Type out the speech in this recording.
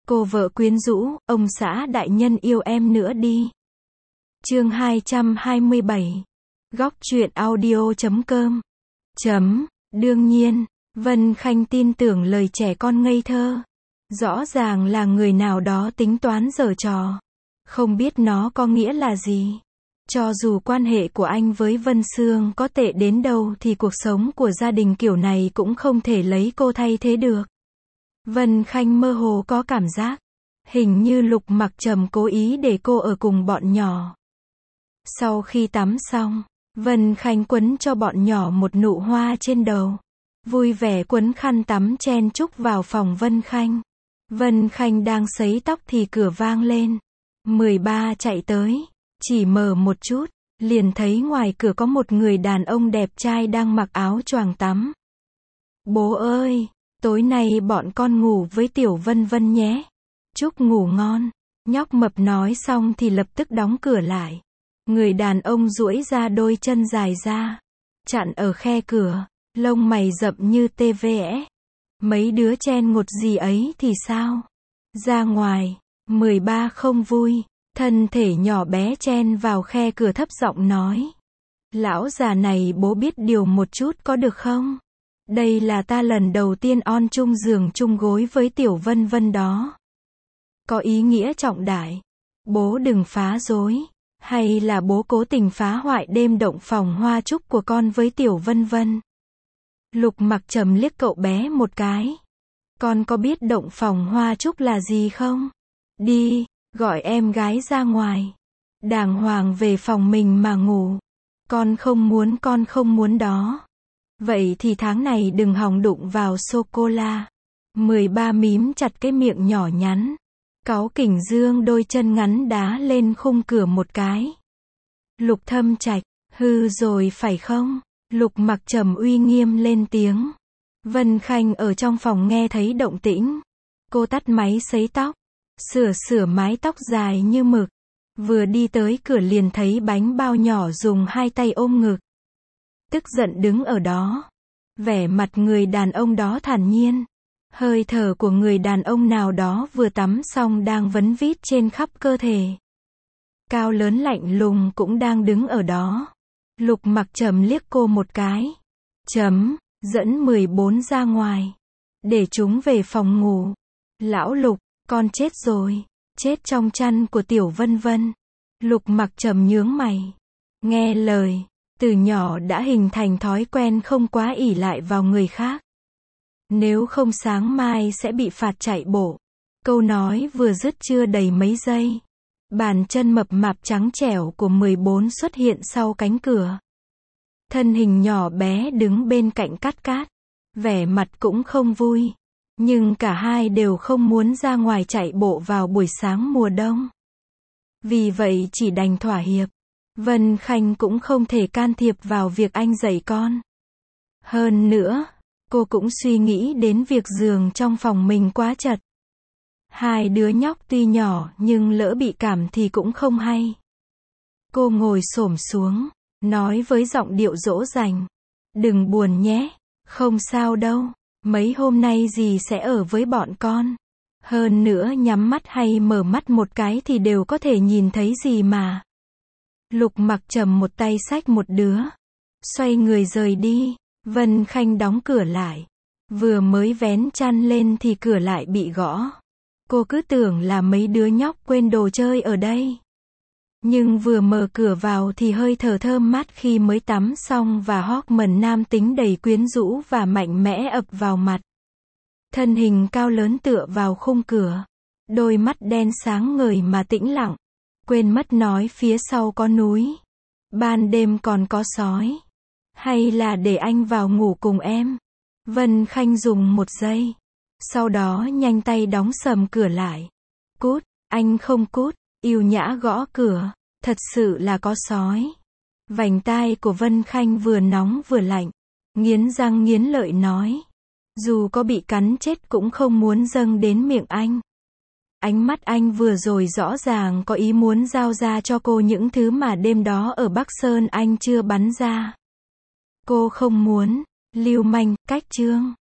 Cô vợ quyến rũ, ông xã đại nhân yêu em nữa đi. Chương 227. Góc truyện audio.com. Đương nhiên, Vân Khanh tin tưởng lời trẻ con ngây thơ. Rõ ràng là người nào đó tính toán giở trò. Không biết nó có nghĩa là gì. Cho dù quan hệ của anh với Vân Sương có tệ đến đâu thì cuộc sống của gia đình kiểu này cũng không thể lấy cô thay thế được. Vân Khanh mơ hồ có cảm giác, hình như Lục Mặc Trầm cố ý để cô ở cùng bọn nhỏ. Sau khi tắm xong, Vân Khanh quấn cho bọn nhỏ một nụ hoa trên đầu. Vui vẻ quấn khăn tắm chen chúc vào phòng Vân Khanh. Vân Khanh đang sấy tóc thì cửa vang lên. 13 chạy tới, chỉ mở một chút, liền thấy ngoài cửa có một người đàn ông đẹp trai đang mặc áo choàng tắm. Bố ơi, tối nay bọn con ngủ với Tiểu Vân Vân nhé. Chúc ngủ ngon. Nhóc mập nói xong thì lập tức đóng cửa lại. Người đàn ông duỗi ra đôi chân dài ra, chặn ở khe cửa, lông mày rậm như tê vẽ. Mấy đứa chen ngột gì ấy thì sao? Ra ngoài. 13 không vui, thân thể nhỏ bé chen vào khe cửa thấp giọng nói. Lão già này bố biết điều một chút có được không? Đây là ta lần đầu tiên on chung giường chung gối với Tiểu Vân Vân đó. Có ý nghĩa trọng đại. Bố đừng phá rối. Hay là bố cố tình phá hoại đêm động phòng hoa trúc của con với Tiểu Vân Vân? Lục Mặc Trầm liếc cậu bé một cái. Con có biết động phòng hoa trúc là gì không? Đi, gọi em gái ra ngoài. Đàng hoàng về phòng mình mà ngủ. Con không muốn đó. Vậy thì tháng này đừng hòng đụng vào sô-cô-la. 13 mím chặt cái miệng nhỏ nhắn. Cáu kỉnh dương đôi chân ngắn đá lên khung cửa một cái. Lục Thâm Trạch, hư rồi phải không? Lục Mặc Trầm uy nghiêm lên tiếng. Vân Khanh ở trong phòng nghe thấy động tĩnh. Cô tắt máy sấy tóc, sửa mái tóc dài như mực. Vừa đi tới cửa liền thấy bánh bao nhỏ dùng hai tay ôm ngực. Tức giận đứng ở đó. Vẻ mặt người đàn ông đó thản nhiên. Hơi thở của người đàn ông nào đó vừa tắm xong đang vấn vít trên khắp cơ thể. Cao lớn lạnh lùng cũng đang đứng ở đó. Lục Mặc Trầm liếc cô một cái. Dẫn 14 ra ngoài. Để chúng về phòng ngủ. Lão Lục, con chết rồi. Chết trong chăn của Tiểu Vân Vân. Lục Mặc Trầm nhướng mày. Nghe lời, từ nhỏ đã hình thành thói quen không quá ỷ lại vào người khác. Nếu không sáng mai sẽ bị phạt chạy bộ. Câu nói vừa dứt chưa đầy mấy giây. Bàn chân mập mạp trắng trẻo của 14 xuất hiện sau cánh cửa. Thân hình nhỏ bé đứng bên cạnh Cát Cát. Vẻ mặt cũng không vui. Nhưng cả hai đều không muốn ra ngoài chạy bộ vào buổi sáng mùa đông. Vì vậy chỉ đành thỏa hiệp. Vân Khanh cũng không thể can thiệp vào việc anh dạy con. Hơn nữa, cô cũng suy nghĩ đến việc giường trong phòng mình quá chật. Hai đứa nhóc tuy nhỏ nhưng lỡ bị cảm thì cũng không hay. Cô ngồi xổm xuống, nói với giọng điệu dỗ dành. Đừng buồn nhé, không sao đâu, mấy hôm nay dì sẽ ở với bọn con. Hơn nữa nhắm mắt hay mở mắt một cái thì đều có thể nhìn thấy dì mà. Lục Mặc Trầm một tay xách một đứa. Xoay người rời đi. Vân Khanh đóng cửa lại. Vừa mới vén chăn lên thì cửa lại bị gõ. Cô cứ tưởng là mấy đứa nhóc quên đồ chơi ở đây. Nhưng vừa mở cửa vào thì hơi thở thơm mát khi mới tắm xong và hormone nam tính đầy quyến rũ và mạnh mẽ ập vào mặt. Thân hình cao lớn tựa vào khung cửa. Đôi mắt đen sáng ngời mà tĩnh lặng. Quên mất nói phía sau có núi. Ban đêm còn có sói. Hay là để anh vào ngủ cùng em? Vân Khanh dùng một giây. Sau đó nhanh tay đóng sầm cửa lại. Cút, anh không cút. Yêu nhã gõ cửa. Thật sự là có sói. Vành tai của Vân Khanh vừa nóng vừa lạnh. Nghiến răng nghiến lợi nói. Dù có bị cắn chết cũng không muốn dâng đến miệng anh. Ánh mắt anh vừa rồi rõ ràng có ý muốn giao ra cho cô những thứ mà đêm đó ở Bắc Sơn anh chưa bắn ra. Cô không muốn. Lưu manh, cách chương.